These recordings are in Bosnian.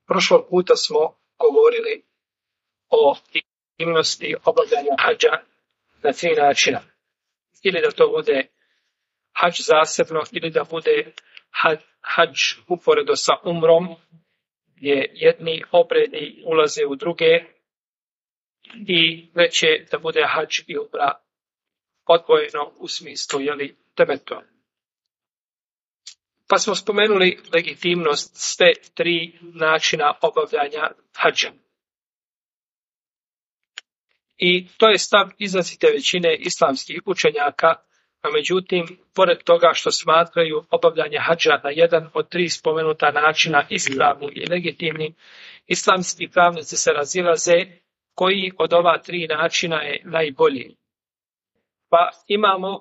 Prošlog puta smo govorili o aktivnosti obavljanja hadža na 3 načina. Ili da to bude hadž zasebno, ili da bude hadž uporedo sa umrom, gdje jedni obredi ulaze u druge, i treće da bude hadž i umra odvojeno u smislu temetua. Pa smo spomenuli legitimnost sve 3 načina obavljanja hadža. I to je stav izrazite većine islamskih učenjaka, a međutim, pored toga što smatraju obavljanje hadža na jedan od 3 spomenuta načina ispravnim i legitimnim, islamski pravnici se razilaze koji od ova 3 načina je najbolji. Pa imamo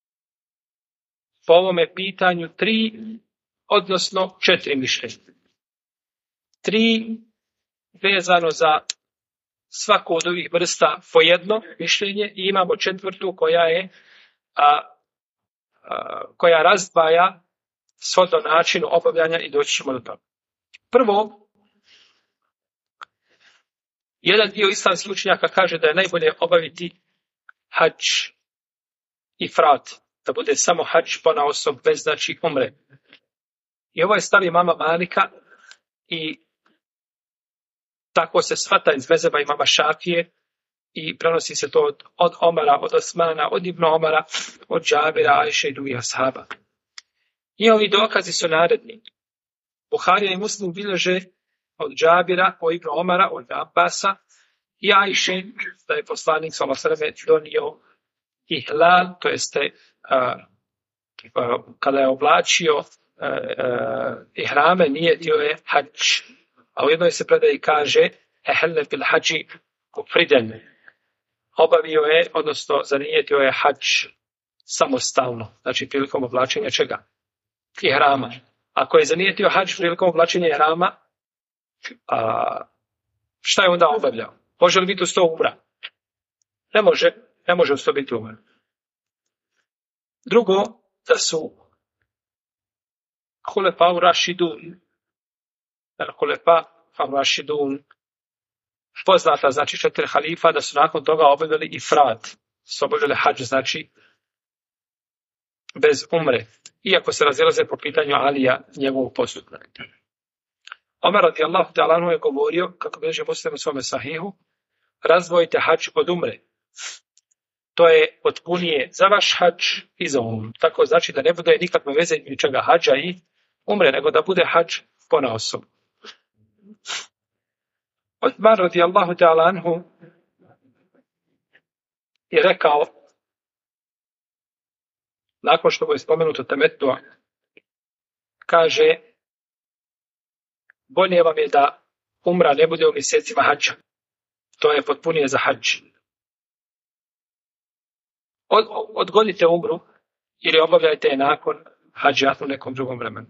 po ovome pitanju 3, odnosno 4 mišljenja. 3 vezano za svaku od ovih vrsta po jedno mišljenje i imamo 4. koja razdvaja shodno načinu obavljanja i doći ćemo do toga. Prvo, jedan dio islamskih učenjaka kaže da je najbolje obaviti hadž ifrat, da bude samo hadž ponaosob bez umre. I ovo je stav imama Malika i tako se shvata iz mezheba imama Šafije i prenosi se to od Omara, od Osmana, od Ibn Omara, od Džabira, Ajše i drugih ashaba. I ovi dokazi su naredni. Buharija i Muslim bilježe od Džabira, od Ibn Omara, od Abbasa i Ajše, da je poslanik sallallahu alejhi ve sellem donio ihlal, to jeste kada je oblačio ihrame, nijetio je hadž. A u jednoj se predaji kaže ehelle fil hadži mufriden. Obavio je, odnosno zanijetio je hadž samostalno, znači prilikom oblačenja čega? Ihrama. Ako je zanijetio hadž prilikom oblačenja ihrama, šta je onda obavljao? Može li biti uz to umra? Ne može uz to biti umra. Drugo, da su Hulefau Rašidun, poznata, znači 4 halifa, da su nakon toga obavljali ifrat, su obavljali hadž, znači bez umre, iako se razilaze po pitanju Alija njegovog postupka. Omer radijallahu ta'ala anhu je govorio, kako bilježi Muslim u svome sahihu, razdvojite hadž od umre. To je potpunije za vaš hadž i za umru. Tako znači da ne bude nikakve veze između čega hadža i umre, nego da bude hadž ponaosob. Osman radijallahu ta'ala anhu je rekao, nakon što je spomenuto temetua, kaže, bolje vam je da umra ne bude u mjesecima hadža. To je potpunije za hadž. Odgodite umru ili obavljajte je nakon hadža u nekom drugom vremenu.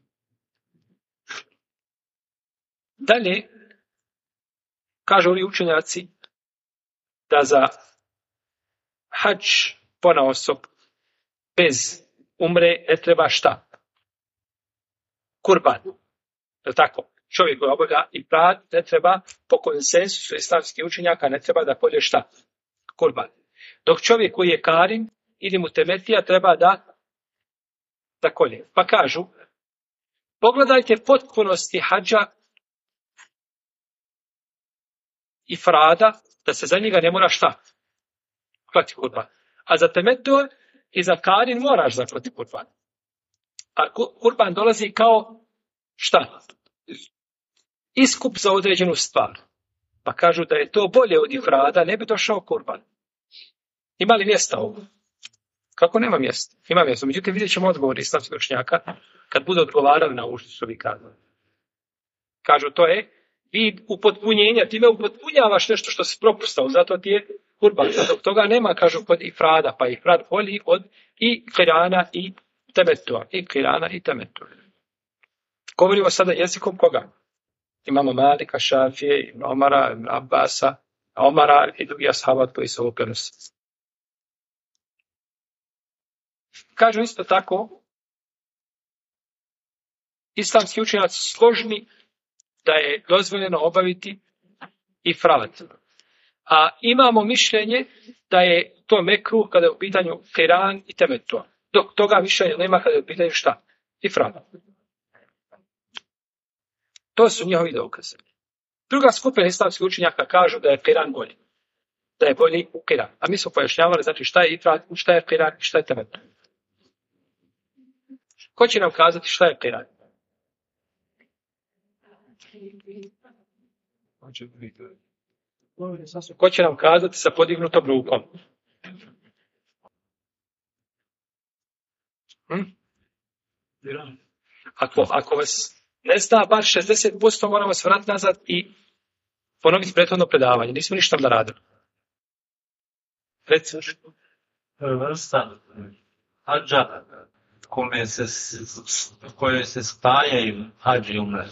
Dalje, kažu li učenjaci da za hadž ponaosob bez umre ne treba šta? Kurban. Je tako? Čovjek koji obavlja ifrat ne treba, po konsensusu islamskih učenjaka, ne treba da kolje šta? Kurban. Dok čovjek koji je karin ili mutemetija treba da kolje. Pa kažu, pogledajte potpunosti hadža i frada, da se za njega ne mora šta? Klati kurban. A za temetu i za karin moraš zaklati kurban. A kurban dolazi kao šta? Iskup za određenu stvar. Pa kažu da je to bolje od ifrada, ne bi došao kurban. Ima li mjesta ovo? Kako nema mjesta? Ima mjesta. Međutim, vidjet ćemo odgovor islamskih učenjaka kad budu odgovarali na ovo što su vi kazali. Kažu, to je vid upotpunjenja. Time upotpunjavaš nešto što si propustao, zato ti je kurban. Dok toga nema, kažu, kod ifrada. Pa ifrad bolji od i kirana i temetua. I kirana i temetua. Govorimo sada jezikom koga? Imamo Malika, Šafije, Omara, Abbasa, Omara i drugi ashaba koji su ovo prenosi. Kažu isto tako, islamski učenjaci složni da je dozvoljeno obaviti ifrat. A imamo mišljenje da je to mekruh kada je u pitanju qiran i temetu. Dok toga mišljenja nema kada je u pitanju šta? Ifrat. To su njihovi dokaze. Druga skupina islamskih učenjaka kažu da je qiran bolji. Da je bolji u qiran. A mi smo pojašnjavali znači šta je ifrat, šta je qiran i šta je temetu. Ko će nam kazati šta je qiran? Ko će nam kazati sa podignutom rukom? Ako vas ne zna bar 60%, moramo se vratiti nazad i ponoviti prethodno predavanje. Nismo ništa naradili. Recimo. Vrsta hadža kojoj se spajaju hadži umre.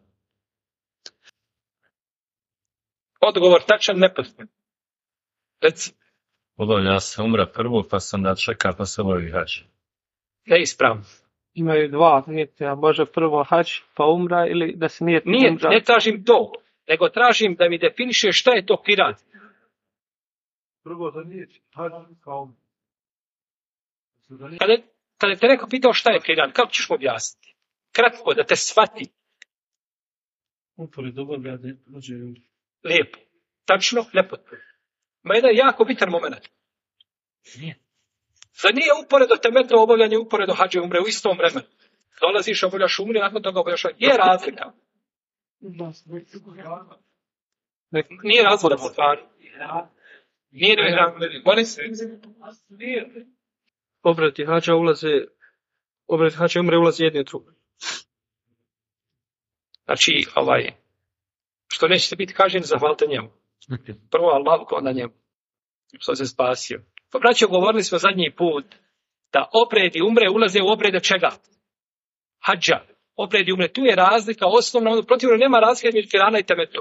Odgovor tačan, nepotpun. Recimo. Obavlja se umra prvo, pa sam da čeka, pa se obavi hadž. Neispravno. Imaju dva nijeta, može prvo hadž pa umra ili da se nijeti umra. Ne tražim to, nego tražim da mi definiše šta je to qiran. Prvo da nijeti hadž kao... Kada te neko pitao šta je qiran, kako ćeš mu objasniti? Kratko, da te shvati. Upored obavljanja dođe Lijepo. Tačno, nepotpuno. Ma jedan jako bitan moment. Zar nije uporedo temetu obavljanje, uporedo hadže umre u istom vremenu? Dolaziš, obavljaš umre, nakon toga obavljaš hadže. Je razlika. Nije razlika u stvari. Nije Obredi hadža umre ulaze jedni drugi. Znači, što nećete biti kažnjeni, zahvalite njemu. Prvo Allahu, onda njemu. Što se spasio. Pa braćo, govorili smo zadnji put da obredi umre ulaze u obrede čega? Hadža. Obredi umre. Tu je razlika osnovna, protivno nema razlike među qirana i temetu.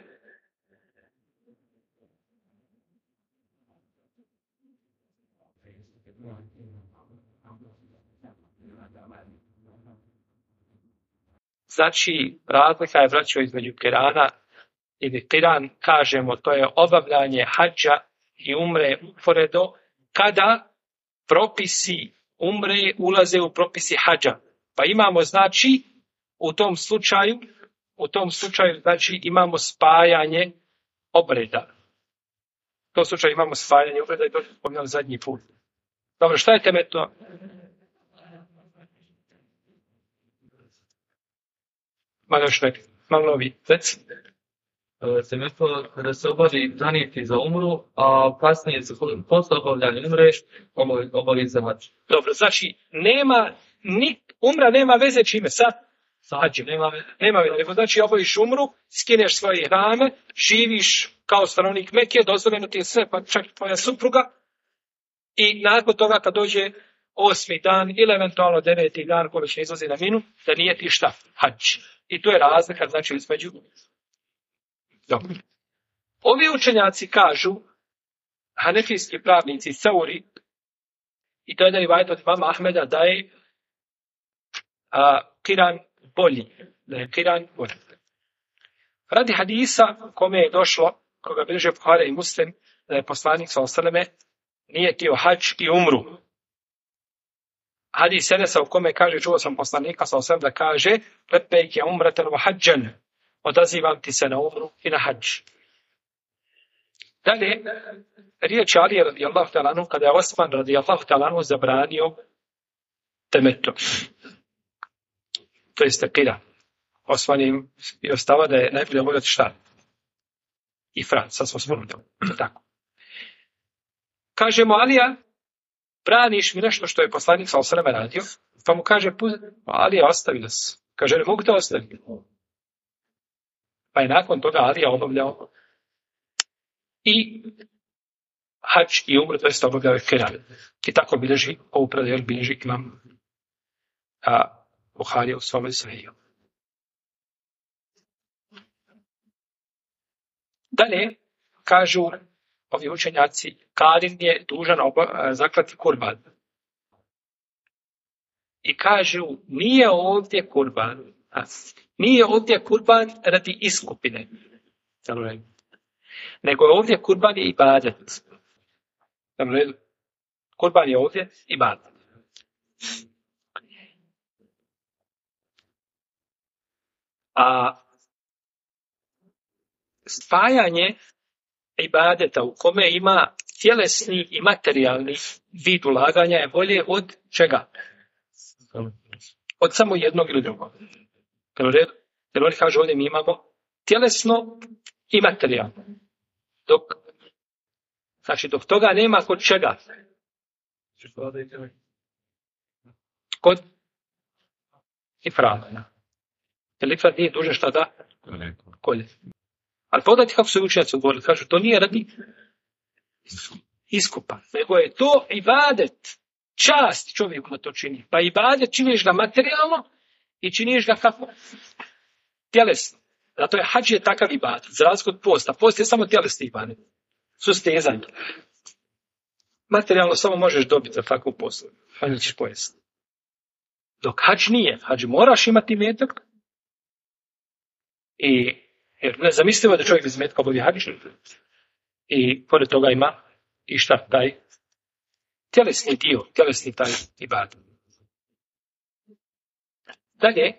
Znači, razlika je, braćo, između qirana ili qiran, kažemo, to je obavljanje hadža i umre uporedo kada propisi umre ulaze u propisi hadža. Pa imamo, znači, u tom slučaju, znači, imamo spajanje obreda. U tom slučaju imamo spajanje obreda i to smo spominjali zadnji put. Dobro, šta je temetno? Malo novi. Temetno kada se obavi zanijeti za umru, a kasnije se posle obavljanja umre, obavi za hadž. Dobro, znači, umra nema veze čime sa hadžem. Nema veze, nego znači obaviš umru, skineš svoje hrame, živiš kao stanovnik Mekije, dozvoljeno ti je sve, pa čak i tvoja supruga, i nakon toga kad dođe 8. dan ili eventualno 9. dan koji će izlazi na minu, da nije ti šta? Hadž. I tu je razlika, znači, između. Dobro. Ovi učenjaci kažu, hanefijski pravnici Sauri, i to je da je rivajet od imama Ahmeda, da je qiran bolji. Radi hadisa kome je došlo, koga bilježe Buhari i Muslim, da je poslanik s.a.v. nije tio hadž i umru. Hadis Enesa u kome kaže, čuo sam poslanika s.a.v. da kaže, lepejke umratan wa hadžan, odazivam ti se na umru i na hadž. Dalje, riječ Alije radijallahu ta'ala anhu, kada je Osman radijallahu ta'ala anhu zabranio temetu. To jeste qiran. Osman im je ostava da je najbolje obavljati šta? Ifrat, sad smo spomenuli. Tako. Kažemo, Alija, braniš mi nešto što je poslanik s.a.v. radio, pa mu kaže, Alija, ostavi nas. Kaže, ne mogu da ostaviti. Pa je nakon toga Alija obavljao i hadž i umru, to jeste obavljao qiran. I tako bilježi, ovu predaju bilježi imam Buharija u svome sahiju. Dalje, kažu ovi učenjaci, karin je dužan zaklati kurban. I kažu, nije ovdje kurban, Nije ovdje kurban radi iskupine, nego je ovdje kurban i ibadet. Kurban je ovdje ibadet. A spajanje ibadeta u kome ima tjelesni i materijalni vid ulaganja je bolje od čega? Od samo jednog ili drugog. Jer oni kažu ovdje mi imamo tjelesno i materijalno. Dok toga nema kod čega? Kod ifrada. Jer ifrad nije dužan šta da? Kolje. Ali pogledajte kako su učenjaci govorili. Kažu, to nije radi iskupa, nego je to ibadet. Čast čovjeku da to čini. Pa ibadet činiš ga materijalno i činiš ga kako? Tjelesno. Zato je hadž je takav ibadet. Za razliku od posta. Post je samo tjelesni ibadet. Sustezanje. Materijalno samo možeš dobiti za takvu poslu. Pa nećeš pojesti. Dok hadž nije. Hadž moraš imati metak. Jer nezamislivo da čovjek bez metka obavi hadž. I pored toga ima i šta taj tjelesni dio, tjelesni taj ibadet. Dalje,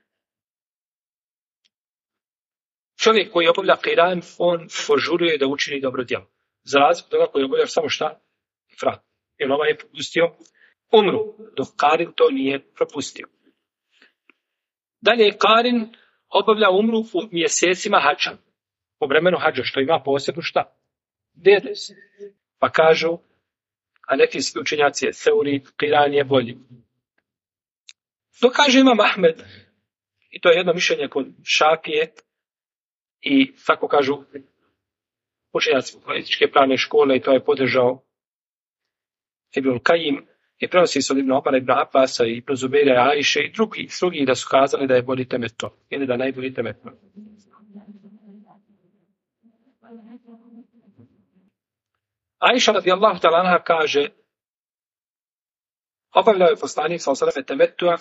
čovjek koji obavlja qiran, on požuruje da učini dobro djelo. Za razliku toga koji obavlja samo šta? Ifrad. Jer ovaj je propustio umru, dok qarin to nije propustio. Dalje, qarin obavlja umru u mjesecima hadža. U vremenu hadža, što ima posebno šta? Dedes. Pa kažu, a neki učenjaci je teori, qiran je bolji. To kaže Imam Ahmed, i to je jedno mišljenje kod Šafije, i tako kažu učenjaci političke pravne škole, i to je podržao Ibn Kajim, i prenosi se od Ibn Omara, Ibn Abasa, i Ibn Zubeira, Ajše, i drugi da su kazali da je bolji temeto, ili da najbolji temeto. Ajša radijallahu ta'ala anha kaže, obavljao je poslanik sa osadame temetua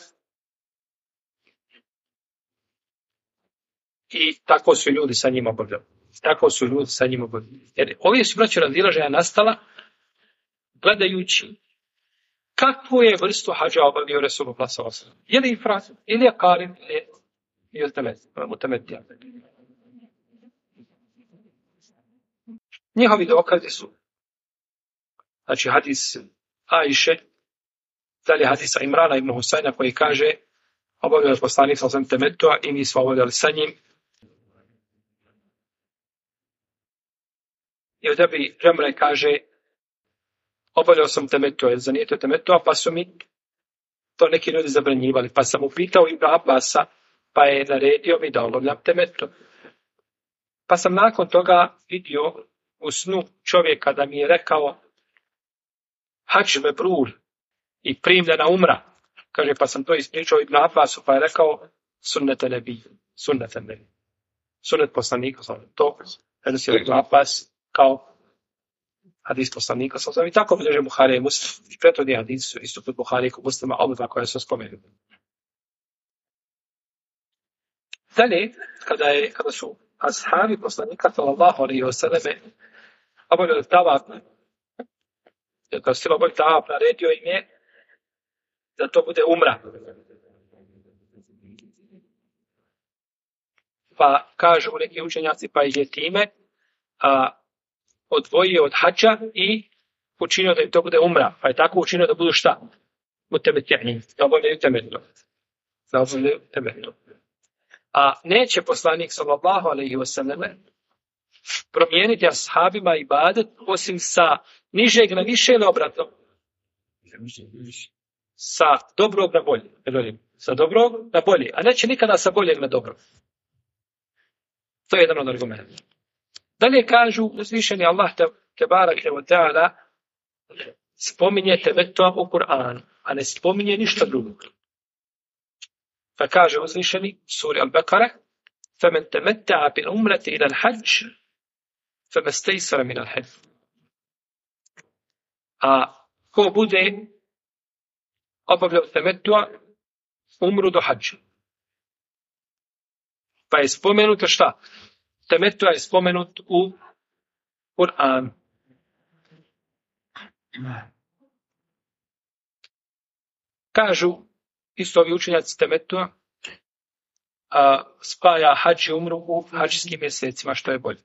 i tako su ljudi sa njim obavljali. Jer ovdje su braće razilaženja nastala gledajući kakvu je vrstu hađa obavljao Resulullah sallallahu alejhi ve sellem. Je li ifrad, ili je qarin, ili je mutemetija. Njihovi dokazi su znači hadis Ajše, dalje hadisa Imrana ibn Husajna koji kaže obavljao je poslanik sallallahu alejhi ve sellem temetua i mi smo obavljali sa njim. I od Ebi Džemre kaže obavljao sam temetua, jer zanijetio temetua, pa su mi to neki ljudi zabranjivali. Pa sam upitao Ibn Abasa, pa je naredio mi da obavljam temetu. Pa sam nakon toga vidio u snu čovjeka da mi je rekao hadž mebrur i primljena umra. Kaže, pa sam to ispričao Ibn Abbasu, pa je rekao sunnete nebi, sunnet poslanika, to prenosi Ibn Abbas kao hadis poslanika, i tako bilježe Buharija i Muslim. I prethodni hadis su isto kod Buharija i Muslima, obadva koja su spomenuti. Dalje, kada su ashabi poslanika sallallahu alejhi ve selleme obavljali tavaf, kada su obavljali tavaf, naredio im je da to bude umra. Pa kažu neki učenjaci, pa je time odvojio od hađa i učinio da im to bude umra. Pa je tako učinio da budu šta? Mutemetjani. Da obavljaju temetu. A neće poslanik sallallahu alejhi ve selleme promijeniti ashabima ibadet osim sa nižeg na više ili obratno? Sa dobrog na bolje. Sa dobrog na bolje. A neće nikada sa boljeg na dobro. To je jedan od argumenta. Dalje kažu, uzvišeni Allah tebarake wa ta'ala spominje temetua u Kur'anu, a ne spominje ništa drugo. Pa kaže uzvišeni suri Al-Baqara فَمَنْ تَمَتَّعَ بِالْعُمْرَةِ إِلَى الْحَجِّ فَمَا اسْتَيْسَرَ مِنَ الْحَجِّ. A ko bude obavljao temetua umru do hađa. Pa je spomenuto šta? Temetu je spomenut u Kur'anu. Kažu isto ovi učenjaci temetua spaja hadž i umru u hadžskim mjesecima, što je bolje.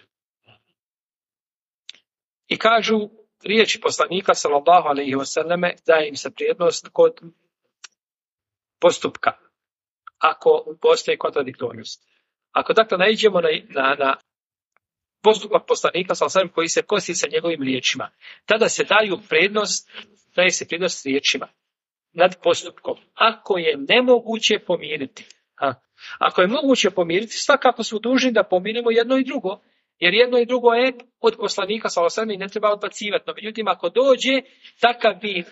I kažu riječi poslanika sallallahu alejhi ve selleme da im se prednost kod postupka ako postoji kontradiktornost. Ako dakle naiđemo na postupak poslanika sallallahu alejhi ve selleme koji se kosi sa njegovim riječima, tada se daje se prednost riječima nad postupkom. Ako je nemoguće pomiriti. Ako je moguće pomiriti, svakako su dužni da pomirimo jedno i drugo. Jer jedno i drugo je od poslanika sallallahu alejhi ve selleme i ne treba odbacivati. No, međutim, ako dođe takav vid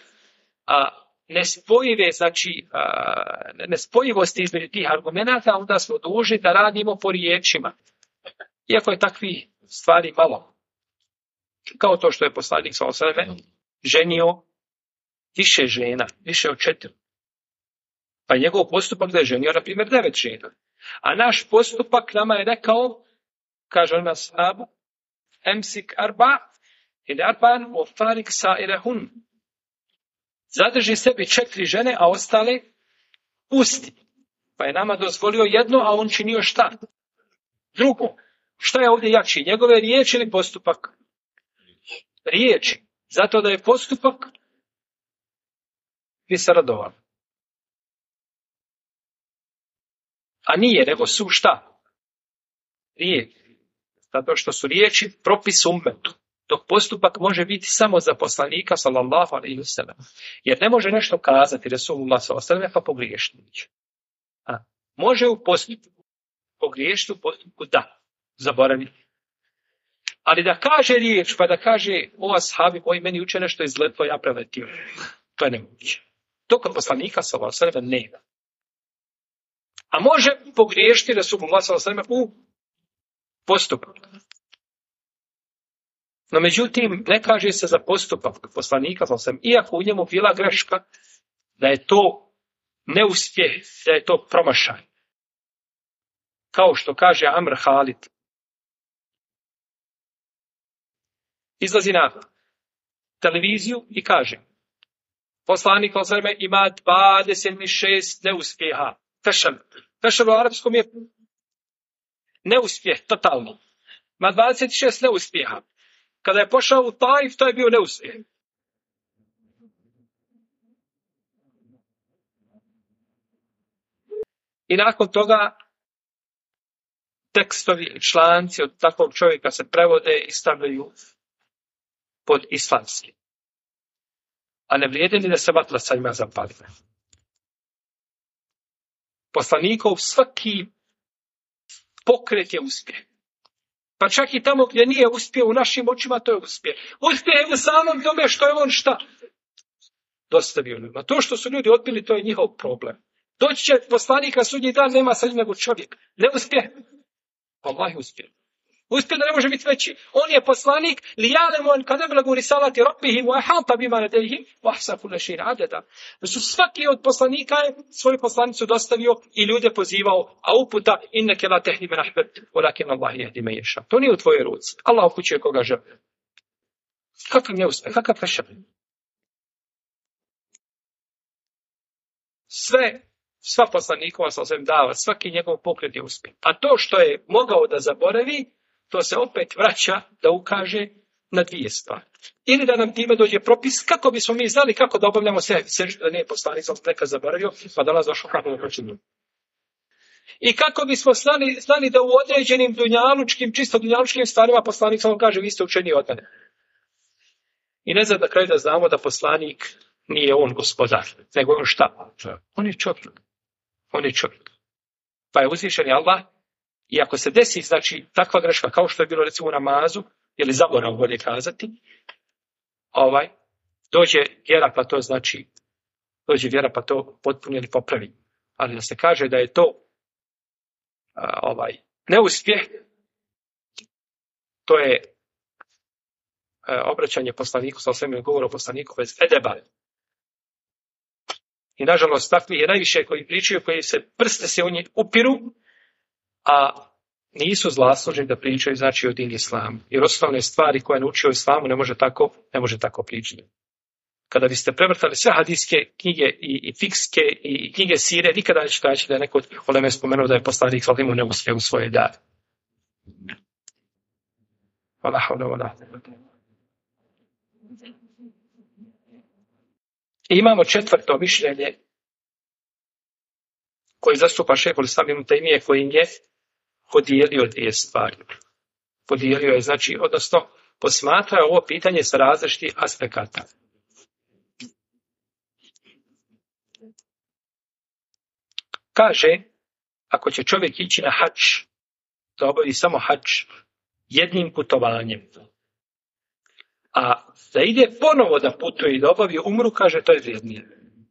nespojivosti između tih argumenata, onda smo dužni da radimo po riječima. Iako je takvih stvari malo. Kao to što je poslanik sallallahu alejhi ve selleme ženio više žena, više od 4. Pa njegov postupak da je ženio, na primjer, 9 žena. A naš postupak nama je rekao, kaže on na sahabu, emsik arba, ili arban o farik sairehun. Zadrži sebi 4 žene, a ostale pusti. Pa je nama dozvolio jedno, a on činio šta? Drugo. Šta je ovdje jači? Njegove riječi ili postupak? Riječi. Zato da je postupak bi se radovali. A nije, nego su šta? Riječi. Zato što su riječi propis ummetu. Dok postupak može biti samo za poslanika, sallallahu alejhi ve sellem. Jer ne može nešto kazati Resulullah sallallahu alejhi ve sellem pa pogriješiti. Može u postupku pogriješiti, u postupku da, zaboraviti. Ali da kaže riječ, pa da kaže o ashabi, koji meni uče nešto izletlo, ja preletio. To je nemoguće. To kod poslanika sallallahu alejhi ve sellem nema. A može pogriješiti Resulullah sallallahu alejhi ve sellem u postupku. No međutim, ne kaže se za postupak poslanika, iako u njemu bila greška, da je to neuspjeh, da je to promašaj. Kao što kaže Amr Halid. Izlazi na televiziju i kaže, poslanik ima 26 neuspjeha. Fešal u arapskom je neuspjeh, totalno. Ima 26 neuspjeha. Kada je pošao u Taif, to je bio neuspjeh. I nakon toga tekstovi i članci od takvog čovjeka se prevode i stavljaju pod islamski. A ne vrijede ni da se vatla sa njima zapali. Poslanikov svaki pokret je uspjeh. Pa čak i tamo gdje nije uspio u našim očima, to je uspjeh. Uspjeh je u samom tome što je on šta? Dostavio ljudima. To što su ljudi odbili, to je njihov problem. Doći će poslanika sudnji dan, nema sa njim nego čovjek. Ne uspjeh. Allah uspjeh. Uspjeh da ne može biti veći. On je poslanik, li ja'lamu kad ablagu risalati rabbihim wa ahata bima ladayhim wa ahsa kulla shay'in adada. Da su svaki od poslanika svoju poslanicu dostavio i ljude pozivao, a uputa inneke la tahdi man ahbabta walakin Allah yahdi man yasha. To nije u tvojoj ruci. Allah upućuje koga želi. Kakav je uspjeh, kakav fešal. Sva poslanikova sa svem dava, svaki njegov pokret je uspjeh. A to što je mogao da zaboravi, to se opet vraća da ukaže na dvije stvari. Ili da nam time dođe propis kako bismo mi znali kako da obavljamo seždu, da nije poslanik sam nekad zaboravio, pa da nas došlo kako da pročinu. I kako bismo znali da u određenim čisto dunjalučkim stvarima poslanik sam kaže vi ste učeni od mene. I ne znam na kraju da znamo da poslanik nije on gospodar, nego on šta? On je čovjek. On je čovjek. Pa je uzvišeni Allah. I ako se desi, znači, takva greška, kao što je bilo recimo u namazu, ili zaborav bolje kazati, dođe vjera pa to potpuni ili popravi. Ali da se kaže da je to neuspjeh, to je obraćanje poslaniku, sa sveme govor o poslaniku bez edeba. I nažalost, takvi je najviše koji pričaju, koji se prste se u njih upiru, a nisu zaslužni da pričaju znači o din islamu. Jer osnovne stvari koje je naučio o islamu ne može tako pričati. Kada biste prevrtali sve hadijske knjige i fikske i knjige sire, nikada nećete naći da je neko od uleme spomenuo da je poslanik sallallahu alejhi ve sellem u svoje dane. Wala hawla wala quwwata. Imamo četvrto mišljenje koje zastupa šejhul islam ibn Tejmije, koji je podijelio dvije stvari. Podijelio je, znači, odnosno posmatrao ovo pitanje sa različitih aspekata. Kaže, ako će čovjek ići na hadž, da obavi samo hadž jednim putovanjem, a da ide ponovo da putuje i da obavi umru, kaže, to je vrijednije.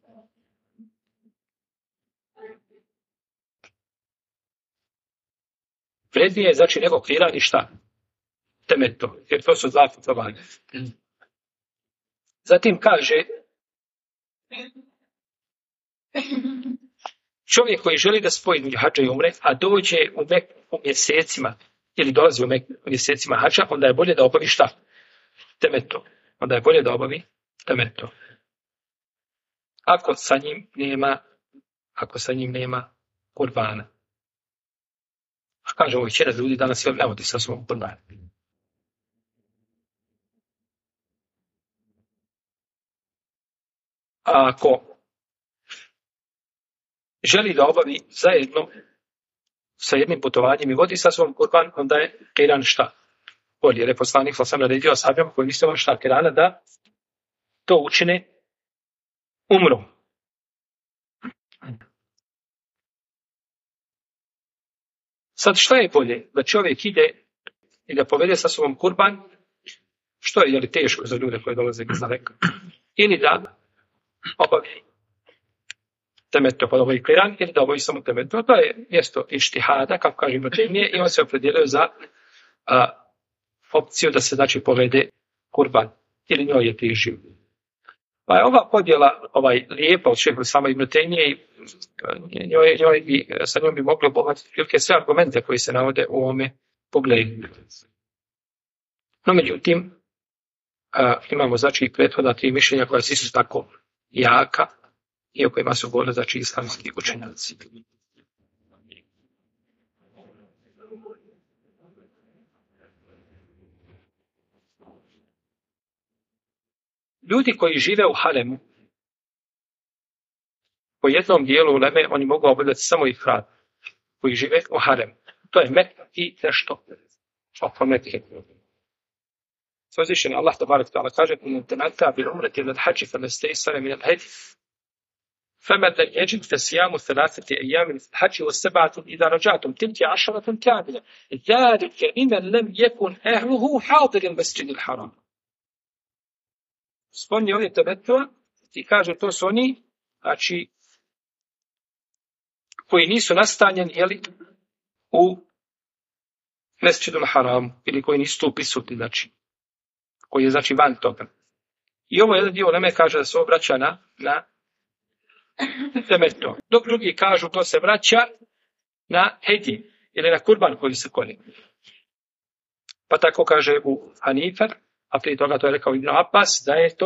Vrijednije je, znači, nego kirani šta? Temeto, jer to su dva putovanja. Zatim kaže, čovjek koji želi da spoji hadža i umre, a dođe u mjesecima, ili dolazi u mjesecima hadža, onda je bolje da obavi šta? Temeto. Onda je bolje da obavi temeto. Ako sa njim nema kurbana. A kaže, ovo većina ljudi danas ne vodi sa svom kurbanom. A ako želi da obavi zajedno sa jednim putovanjem i vodi sa svom kurban, onda je kiran šta? Bolje, jer je poslanik sam naredio ashabima koji mislimo šta kirana da to učine umru. Sad šta je bolje? Da čovjek ide i da povede sa sobom kurban, što je li teško za ljude koji dolaze iz daleka, ili da obavi temeto, pa obavi kiran, ili da obavi samo temeto. To je mjesto ištihada, kako kaže Ibn Tejmije, i on se opredijelio za opciju da se, znači, povede kurban, ili njoj je težio. Pa je ova podjela lijepa od šejha sama Ibn Tejmije, sa njom bi mogli obogatiti sve argumente koji se navode u ovome pogledu. No, međutim, imamo, znači, i prethodna tri mišljenja koja su isto tako jaka i o kojima su govorili, znači, islamski učenjaci. Ljudi koji žive u haremu, po jednom dijelu uleme, oni mogu obavljati samo ihram, koji žive u haremu. To je Mekka i nešto oko Mekke. Uzvišeni Allah tabarak ta'ala kaže: "In tamata bil umrati ila al-hajj famastaysara min al-hadi." فَمَنْ لَمْ يَجِدْ فَصِيَامُ ثَلَاثَةِ أَيَّامٍ فِي الْحَجِّ وَسَبْعَةٍ إِذَا رَجَعْتُمْ تِلْكَ عَشَرَةٌ كَامِلَةٌ ذَلِكَ لِمَنْ لَمْ يَكُنْ أَهْلُهُ حَاضِرِ الْمَسْجِدِ الْحَرَامِ. Spomni ovdje temetua i kaže, to su oni, znači, koji nisu nastanjeni, u Mesdžidul Haramu, ili koji nisu tu prisutni, znači, koji je, znači, van toga. I ovo jedan dio uleme kaže da se obraća na temetu. Dok drugi kažu to se vraća na hedi, ili na kurban koji se koli. Pa tako kaže u Hanife, a prije toga to je rekao Ibn Abbas,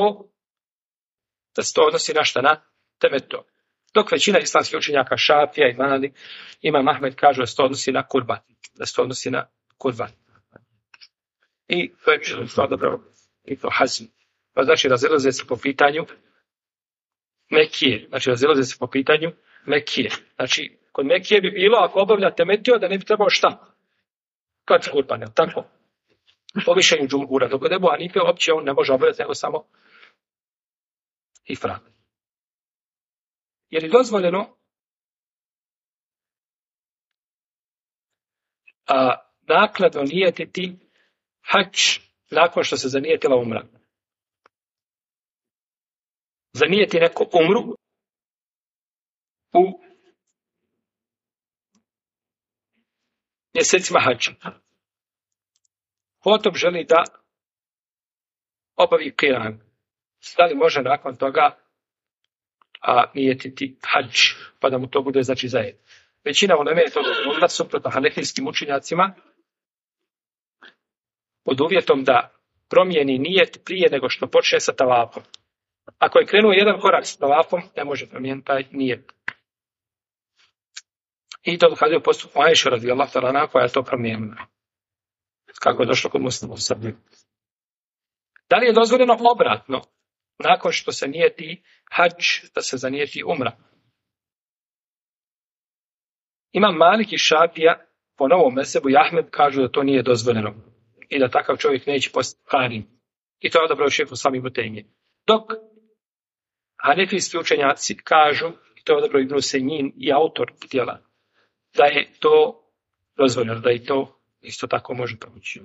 da se to odnosi na šta? Na temetu. Dok većina islamskih učenjaka, Šafija i Malik, Imam Ahmed kažu da se to odnosi na kurban. Da se to odnosi na kurban. I to je što dobro, i to Hazm. Pa znači razilaze se po pitanju Mekije. Znači razilaze se po pitanju Mekije. Znači kod Mekije bi bilo, ako obavlja temetio, da ne bi trebao šta? Kad kurban, je tako? Po mišljenju džumhura. Dok Ebu Hanife uopće on ne može obavljati, nego samo ifrad. Jer je dozvoljeno naknadno nijetiti hadž nakon što se zanijetila umra. Zanijeti neko umru u mjesecima hadža. Potom želi da obavi kiran. Da li može nakon toga nijetiti hadž, pa da mu to bude, znači, zajedno. većina uleme je to dozvolila suprotno hanefijskim učenjacima pod uvjetom da promijeni nijet prije nego što počne sa tavafom. Ako je krenuo jedan korak s tavafom, ne može promijeniti taj nijet. I to dokazuje postupku Ajše radijallahu ta'ala anha koja je to promijenila. Kako je došlo kod Muslima u Srbiji. Da li je dozvoljeno obratno, nakon što se nijeti hadž, da se zanijeti umra? Imam Malik i Šafija po novom mesebu i Ahmed kažu da to nije dozvoljeno i da takav čovjek neće postati karin. I to je odabrao šejh Islam ibn Tejmije. Dok hanefijski učenjaci kažu, i to je odabrao Ibn Usejmin i autor djela, da je to dozvoljeno, da i to isto tako može proći.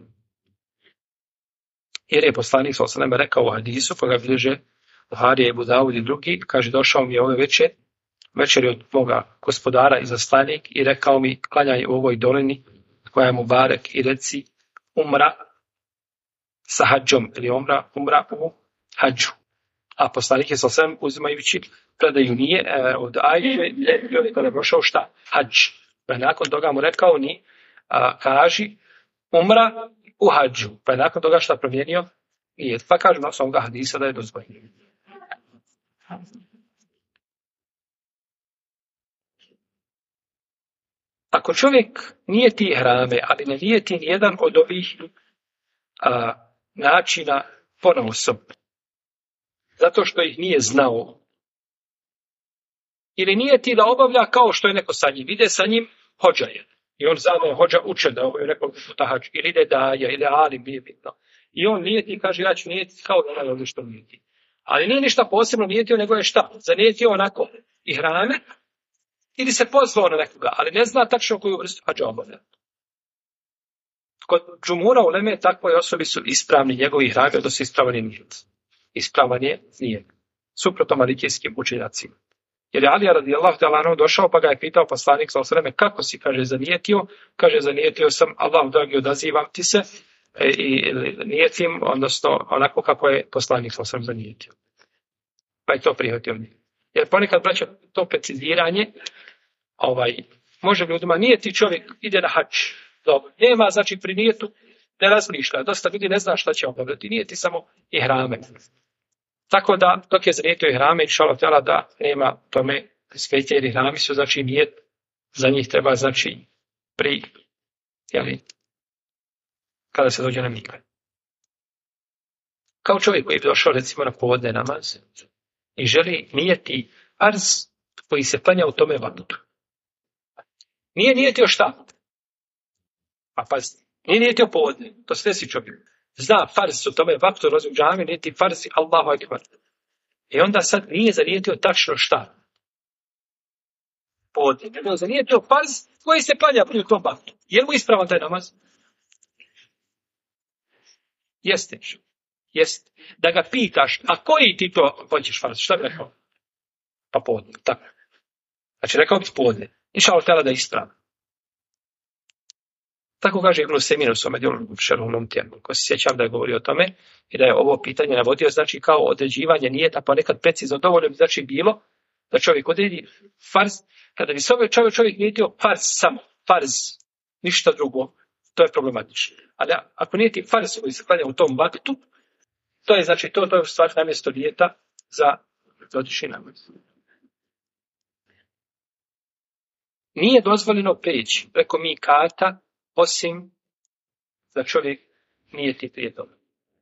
Jer je poslanik sallallahu alejhi ve sellem rekao u hadisu, pa ga bilježe Buharija i Abu Davud i drugi, kaže, došao mi je ove večeri od moga gospodara i zaslanik i rekao mi, klanjaj u ovoj dolini koja je Mubarek i reci umra sa hađom ili umra u hađu. A poslanik je sallallahu alejhi ve sellem uzimajući predaju nije od Ajše, kada je prošao šta? Hađ. Pa nakon toga mu rekao ni, kaži umra u hađu. Pa je nakon toga šta promijenio? I pa kažu na osnovu hadisa da je dozvoljeno. Ako čovjek nijeti ihrame, ali ne nijeti nijedan od ovih načina ponaosob, zato što ih nije znao, ili nijeti da obavlja kao što je neko sa njim, ide sa njim, hođa je. I on zna da je hođa uče da je nekog puta hađ, ili ide daja, ili alim, nije bitno. I on nijeti i kaže, ja ću nijeti kao da ne ovdje što nijeti. Ali nije ništa posebno nijetio, nego je šta? Zanijetio onako ihrame, ili se pozvao na nekoga, ali ne zna tačno koju vrstu hađa obavlja. Kod džumura uleme takvoj osobi su ispravni njegovi ihrame, odnosno ispravan je nijet. Ispravan je nijet. Suprotno malikijskim učenjacima. Jer je Alija radijallahu ta'ala anhu došao pa ga je pitao poslanik sallallahu alejhi ve selleme kako si, kaže, zanijetio? Kaže, zanijetio sam, Allahu dragi, odazivam ti se i nijetim, odnosno onako kako je poslanik sallallahu alejhi ve sellem zanijetio. Pa je to prihvatio. Jer ponekad, braćo, to preciziranje može ljudima, nijeti čovjek, ide na hadž. Dobro, nema, znači pri nijetu ne razmišlja. Dosta ljudi ne zna šta će obavljati. Nijeti samo ihrame. Tako da, dok je zanijetio ihrame, inšallah tjela da nema tome svetje, jer ihrami su, znači, nijet, za njih treba, znači, kada se dođe na mikve. Kao čovjek koji je došao, recimo, na povodne namaz i želi nijeti farz koji se klanja u tome vaktu. Nije nijetio šta? A pa nije nijetio povodne, to se desi čovjek. Zna farz u tome vaktu, rozum džami, nijeti farz Allahu ekber. I onda sad nije zanijetio tačno šta? Povodne. Nego zanijetio farz koji se klanja u tom vaktu. Je mu ispravan taj namaz? Jeste. Jeste. Da ga pitaš, a koji ti to hoćeš farz? Šta bi rekao? Pa povodne. Tako. Znači rekao bi povodne. Inšallah tela da je ispravan. Tako kaže Ibn Usejmin u svome djelu Šerhul Tijanu, ko se sjećam da je govorio o tome i da je ovo pitanje navodio, znači kao određivanje nijeta, pa nekad precizno dovoljno bi znači bilo da čovjek odredi farz, kada bi se čovjek nijetio farz samo, farz, ništa drugo, to je problematično. Ali ako nijeti farz koji se klanja u tom vaktu, to je znači to je stvar namjesto nijeta za dotični namaz. Nije dozvoljeno preći preko mikata osim da čovjek nijeti prije toga.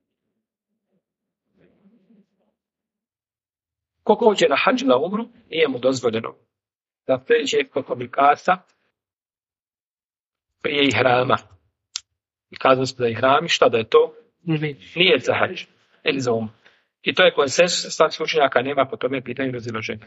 Ko dođe na hadž na umru, nije mu dozvoljeno da pređe preko mikata prije ihrama. I kazali smo da ihrami, šta da je to? Nije za hadž ili za umru. I to je konsensus islamskih učenjaka, nema po tome pitanje razilaženja.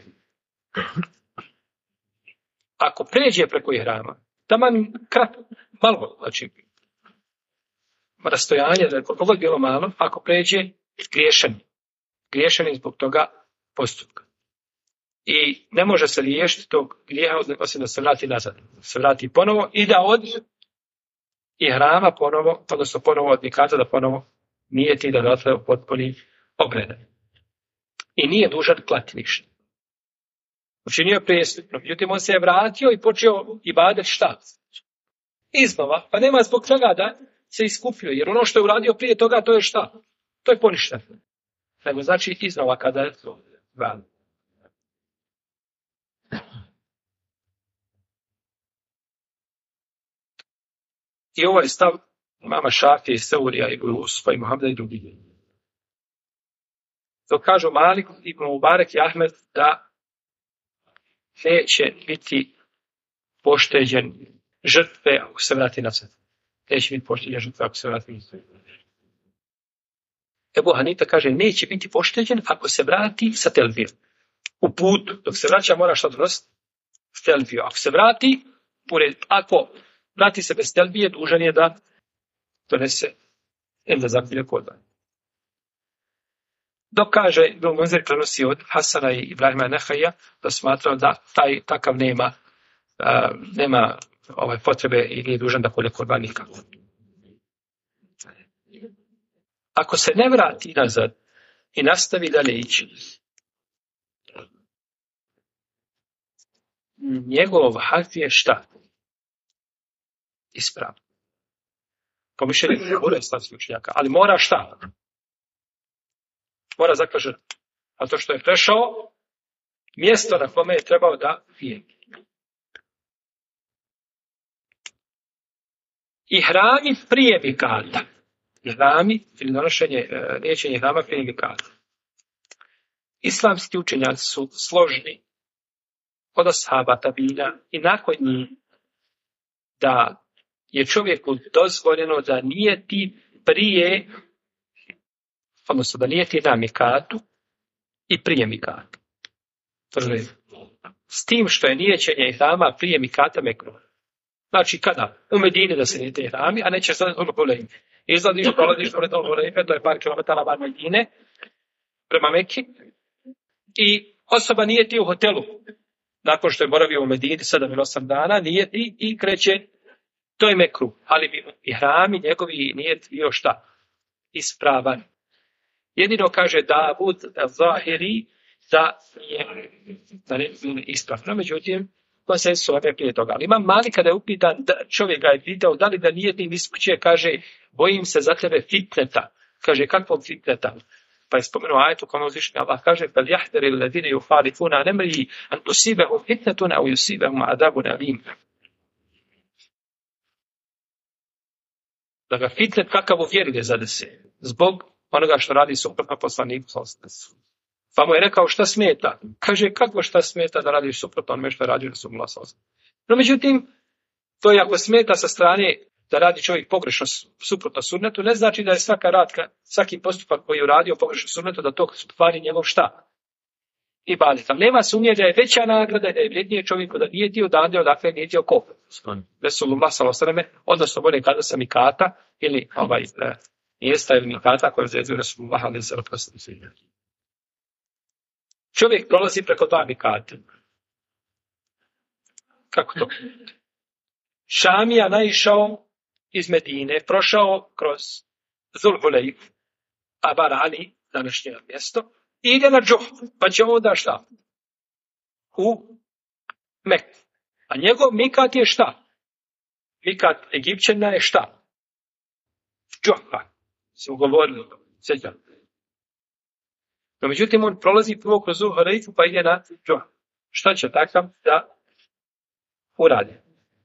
Ako pređe preko ihrama, taman kratko, malo, znači, rastojanje, da je koliko god bilo malo, ako pređe, griješen je zbog toga postupka. I ne može se riješiti tog grijeha, osim da se vrati nazad, se vrati ponovo i da od ihrama ponovo, odnosno ponovo od mikata da ponovo nijeti da dotle potpuni obred. I nije dužan klati ništa. Učinio prestupno. Međutim, on se je vratio i počeo ibadet šta? Iznova. Pa nema zbog toga da se iskupljuje. Jer ono što je uradio prije toga, to je šta? To je poništeno. Nego znači iznova kada je to van. I ovo je stav mama Šafije, Seurija, Ibn Usufa i Muhameda i drugi. Dok kažu Malik, Ibn Mubarek i Ahmed da neće biti pošteđen žrtve ako se vrati na svet. Neće biti pošteđen žrtve ako se vrati na svet. Ebu Hanife kaže neće biti pošteđen ako se vrati sa telbijom. U putu, dok se vraća mora što donositi? Telbiju. Ako se vrati, ako vrati se bez telbije, dužan je da donese da zaključe kurban. Dok kaže, Ibn Munzir prenosi od Hasana i Ibrahima Nehaja, da smatrao da takav nema potrebe i nije dužan da kolje kurban nikako. Ako se ne vrati nazad i nastavi dalje ići, njegov hađ je šta? Ispravno. Po mišljenju mora islamskih učenjaka, ali mora šta? Mora zaklažen. A to što je prešao mjesto na kome je trebao da pije. I hrami prije mikata. Hrami ili donošenje, liječenje hrama prije mikata. Islamski učenjaci su složni od ashaba tabina i nakon njih da je čovjeku dozvoljeno da nijeti prije, odnosno da nijeti na mikatu i prije mikata. S tim što je nijećenje ihrama prije mikata mekruh. Znači kada? U Medini da se nijete ihrami, a neće sad Hulejfe. Izladiš, prolaziš pored Hulejfe, to je par kilometara van Medine, prema Meki, i osoba nijeti u hotelu. Nakon što je boravio u Medini 7 ili 8 dana, nijeti i kreće. To je mekruh, ali bi ihrami njegovi nijet bio šta? Ispravan. Jedino kaže Davud Zahiri da je ispravno, međutim, konsensus je prije toga. Ali Imam Malik kada je upitan, čovjek ga je pitao da li da nijetim iskuće, kaže, bojim se za tebe fitneta. Kaže, kakvog fitneta? Pa je spomenuo ajetu kao uzvišenje Allah kaže, fel jahderi ledine yuhalifuna an amrihi an tusibehu fitnetun au yusibehum adabun alim. Da ga fitnet kakav u vjeri ne zadese, zbog onoga što radi suprotno poslaniku. Pa mu je rekao šta smeta. Kaže, kako šta smeta da radiš suprotno onome što je radio Rasulullah sallallahu alejhi ve sellem. No međutim, to je ako smeta sa strane da radi čovjek pogrešno suprotno sunnetu, ne znači da je svaki postupak koji je uradio pogrešno sunnetu, da to stvari njegov šta? Ibadet. Nema sumnje da je veća nagrada, da je vrijednije čovjeku da nije tio dande, odakle nije tio ko? Rasulullah sallallahu alejhi ve sellem, odnosno bolje kada sam mikata ili mjesta ili mikata koje zvezuje Rasulullah alejhi ve sellem. Čovjek prolazi preko dva mikata. Kako to? Šamija naišao iz Medine, prošao kroz Zulhulejf, Abarani, današnje mjesto, i ide na Džuh, pa će onda šta? U Meku. A njegov mikat je šta? Mikat Egipćana je šta? Džuhfa. Se ugovorili. Sjećam. No, međutim, on prolazi prvo kroz Zulhulejf, pa ide na Džuh. Šta će takav da uradi?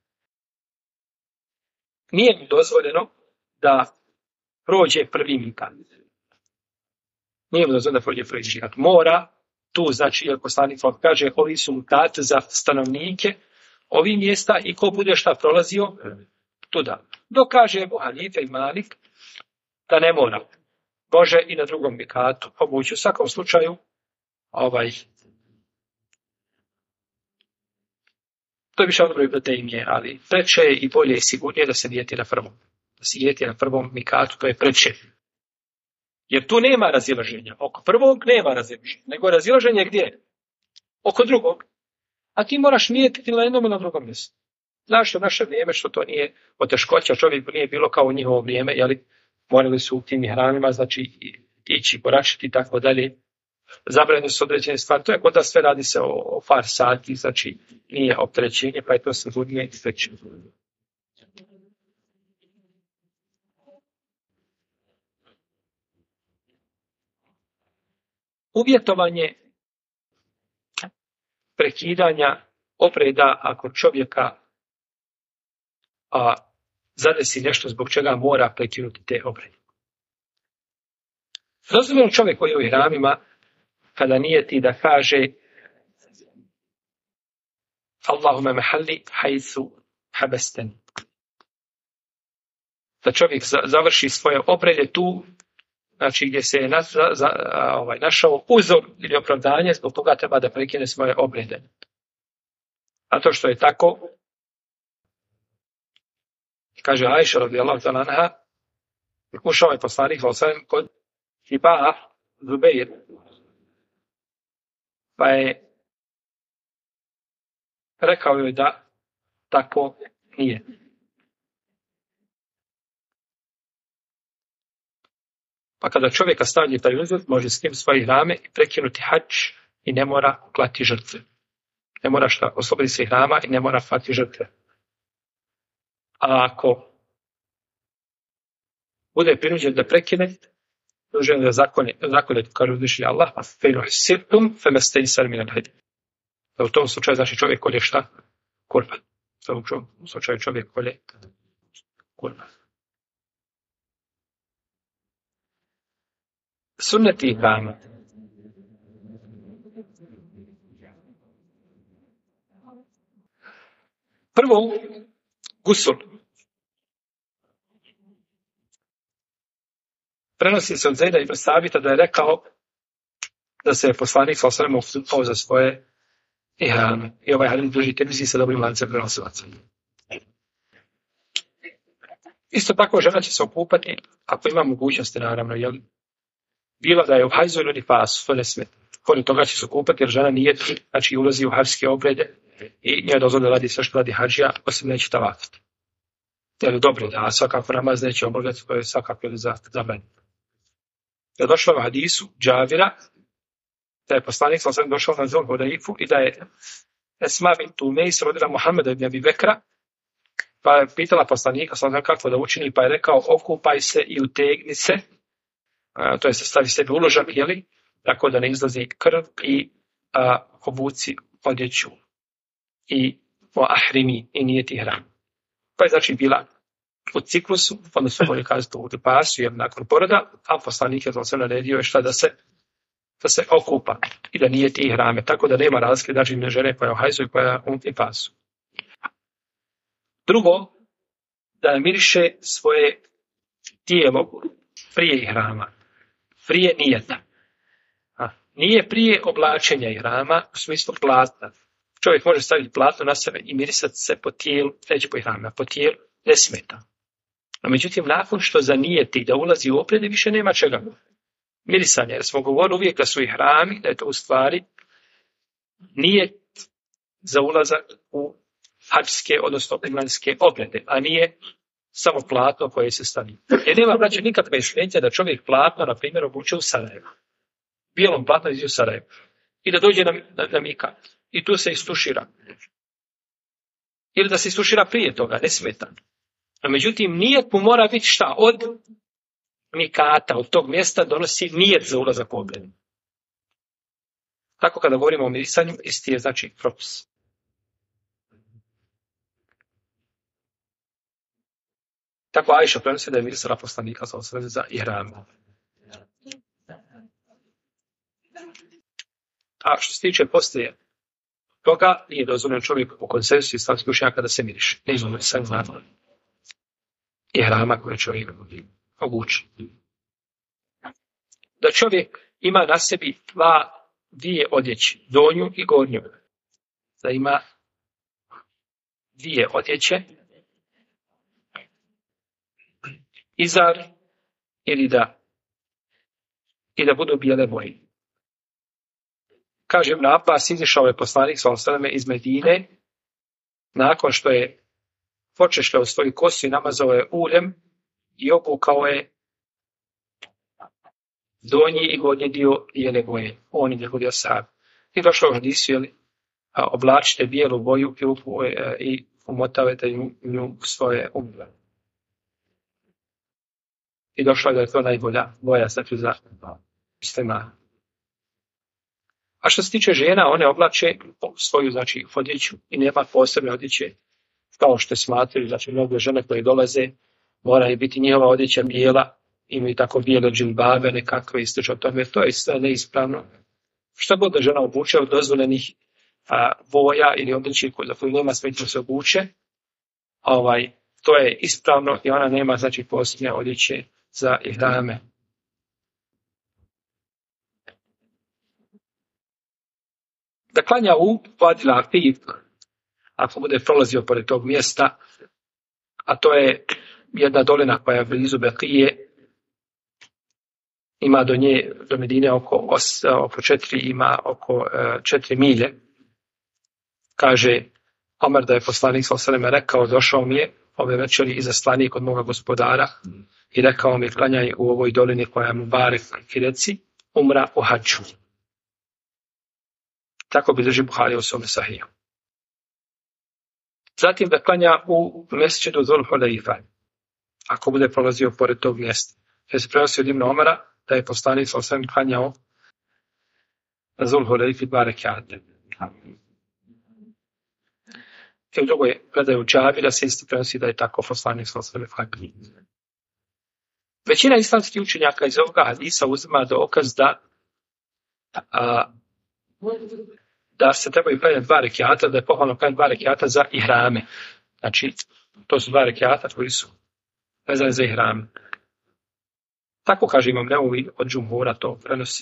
Nije mi dozvoljeno da prođe prvi mikat. Nije mi dozvoljeno da prođe prvi mikat. Mora, tu znači, jer poslanik kaže, ovi su mikat za stanovnike, ovi mjesta i ko bude šta prolazio, tuda. Dok kaže Ebu Hanife i Malik, da ne mora. Može i na drugom mikatu pomoći. U svakom slučaju, to je više odbroj proteinije, ali preče je i bolje i sigurnije da se nijeti na prvom. Da se nijeti na prvom mikatu, to je preče. Jer tu nema razilaženja. Oko prvog nema razilaženja. Nego razilaženje gdje? Oko drugog. A ti moraš nijetiti na jednom i na drugom mjestu. Znaš u naše vrijeme što to nije poteškoća, čovjek nije bilo kao u njihovo vrijeme, morali su u tim hranima, znači ići, koračiti i tako dalje. zabranjene su određene stvari. To je kod da sve radi se o par sati, znači nije opterećenje, pa je to sigurnije i sveće. Uvjetovanje prekidanja obreda ako čovjeka zadesi nešto zbog čega mora prekinuti te obrede. Razumijemo čovjek koji je u ihramima kada nijeti da kaže Allahume mehalli hajsu habesten. Da čovjek završi svoje obrede tu, znači gdje se je našao uzor ili opravdanje, zbog toga treba da prekine svoje obrede. A to što je tako, kaže Ajša radijallahu ta'ala anha, ušao je poslanik kod Hibaa Zubeir, pa je rekao joj da tako nije. Pa kada čovjeka stavlja taj uzor, može s tim svoje ihrame i prekinuti hadž i ne mora klati žrtve. Ne mora osloboditi se ihrama i ne mora klati žrtve. A ako bude prinuđen da prekine, dužan da zakonite, kaže uzvišeni Allah, da u tom slučaju znači čovjek kolje šta? Kurban. U tom slučaju čovjek kolje kurban. Sunneti ihrama. Prvo, gusul. Prenosi se od Zejda ibn Sabita da je rekao da se je poslanik sallallahu alejhi ve sellem okupao za svoje ihrame. I ovaj hadis drži Tirmizi sa dobrim lancem prenosilaca. Isto tako žena će se okupati ako ima mogućnosti, naravno, jel? Bilo da je u hajzu ili nifasu, to ne smije. Pored toga će se okupati jer žena nije, znači ulazi u hajske obrede i njoj dozvoljeno da radi sve što radi hadžija, osim neće tavafiti. Jer dobro, da svakako namaz neće obavljati, to je svakako zabranjeno. Je došlo u hadisu Džavira, da je poslanik sallallahu došao na Zul Hudaifu i da je Esma bint Umejs rodila Muhameda ibn Abi Bekra, pa je pitala poslanika sallallahu kako da učini, pa je rekao okupaj se i utegni se, to je se stavi sebi uložak, jeli, tako da ne izlazi krv i obuci odjeću i o ahrimi i nijeti ihram. Pa je znači bila u ciklusu, odnosno bolje kazati u pasu, jer nakon poroda, a poslanik je znači naredio je šta da se okupa i da nijeti ihrame, tako da nema razlike znači ne žene koja je u hajzu i koja je u pasu. Drugo, da miriše svoje tijelo prije ihrama, prije nijeta. Nije prije oblačenja ihrama u smislu platna. Čovjek može staviti platno na sebe i mirisati se po tijelu, neće po ihrama, po tijelu ne smeta. A međutim, nakon što zanijeti da ulazi u obrede, više nema čega mirisanja. Jer smo govorili uvijek da su ihrami, da je to u stvari nijet za ulazak u hadžske, odnosno umranske obrede, a nije samo platno koje se stavi. Jer nema, braće, nikakve smetnje da čovjek platno, na primjer, obuče u Sarajevu. Bijelom platno izi u Sarajevu. I da dođe na Mika. I tu se istušira. Ili da se istušira prije toga, ne smeta. A međutim, nijet mu mora biti šta? Od Mikata, od tog mjesta donosi nijet za ulazak u obredu. Tako kada govorimo o mirisanju, isti je znači propis. Tako Ajša prenosi da je mirisala poslanika za ihram. A što se tiče poslije toga, nije dozvoljeno čovjek po konsensusu islamskih učenjaka da se miriše. Ne izgleda sam znamo ihrama koje čovjek obuči. Da čovjek ima na sebi dvije odjeće, donju i gornju. Da ima dvije odjeće, izar i da budu bijele boje. Kaže Ibn Abbas, izišao je poslanik sallallahu alejhi ve sellem iz Medine, nakon što je počešljao svoju kosu i namazao je uljem i obukao je donji i gornji dio je nego je on i njegovi ashabi. I došlo u hadisu, oblačite bijelu boju i umotavajte nju svoje umre. I došlo je da je to najbolja boja znači za muslima. A što se tiče žena, one oblače svoju znači odjeću i nema posebne odjeće kao što smatraju, znači mnoge žene koje dolaze moraju biti njihova odjeća bijela, imaju tako bijele džilbabe, nekakve ističe od tome, to je sve neispravno. Šta god da žena obuče od dozvoljenih boja ili odjeći za koju nema smetnje se obuče, to je ispravno i ona nema znači posebne odjeće za ihrame. Da klanja u Vadi Akif, ako bude prolazio pored tog mjesta, a to je jedna dolina koja je blizu Bekije, ima do nje, do Medine oko 4 milje. Kaže Omer da je poslanik s.a.v. rekao, došao mi je ove večeri izaslanik od moga gospodara i rekao mi, klanjaj u ovoj dolini koja je Mubarek i reci umra u hadžu. Tako bilježi Buhari u svome sahiju. Zatim da klanja u mesdžidu Zul Hulejfa, ako bude prolazio pored tog mjesta. Jer se prenosi od Ibn Omara da je poslanik s.a.v. klanjao na Zul Hulejfi 2 rekate. I u drugoj predaju Džabira se isto prenosi da je tako poslanik s.a.v. klanjao. Većina islamskih učenjaka iz ovoga hadisa uzima dokaz da se trebaju klanjati 2 rekiata, da je pohvalno klanjati 2 rekiata za ihrame. Znači, to su 2 rekiata koji su vezani za ihrame. Tako kaže Imam Nevevi od džumhura to prenosi.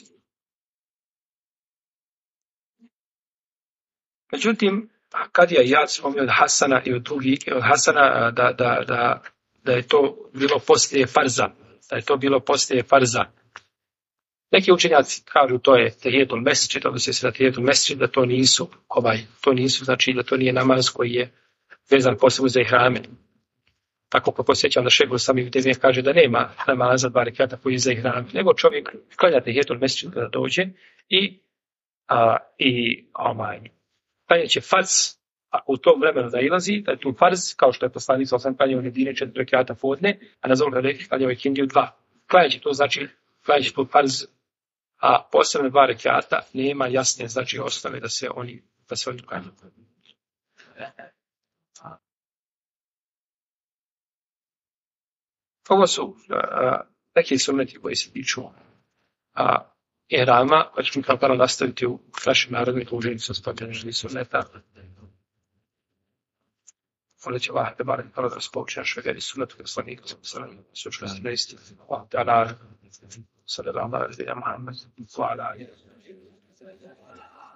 Međutim, Kadija i Iyad spominju od Hasana i od drugih, od Hasana da je to bilo poslije farza. Da je to bilo poslije farza. Neki učenjaci kažu to je tehijetul mesdžid, odnosi se na tehijetul mesdžid, da to nisu, znači da to nije namaz koji je vezan posebno za ihrame. Tako ko posjećam da šegul sami Tejmije kaže da nema namaza 2 rekata koji je za ihrame, nego čovjek klanja tehijetul mesdžid kada dođe i klanja će farz, a u tom vremenu nailazi, da je tu farz, kao što je poslanik s.a.v. klanjao u Medini 4 rekata podne, a na Zul Hulejfi klanjao je Kindiju 2. Klanja će to znači tu farz, a posebno 2 rekata nema jasne znači osnove da se oni klanjaju. Ovo su neki sunneti koji se tiču ihrama, pa ćemo kao prvo nastaviti u našim narodnim druženju sa stotinama sunneta. Molit će Allah, tebarek prvo da nas pouči našoj vjeri sunnetu poslanika sučnosti na istinu. Allah ta'ala sallallahu alaihi wa sallam Muhammed wa ala alihi.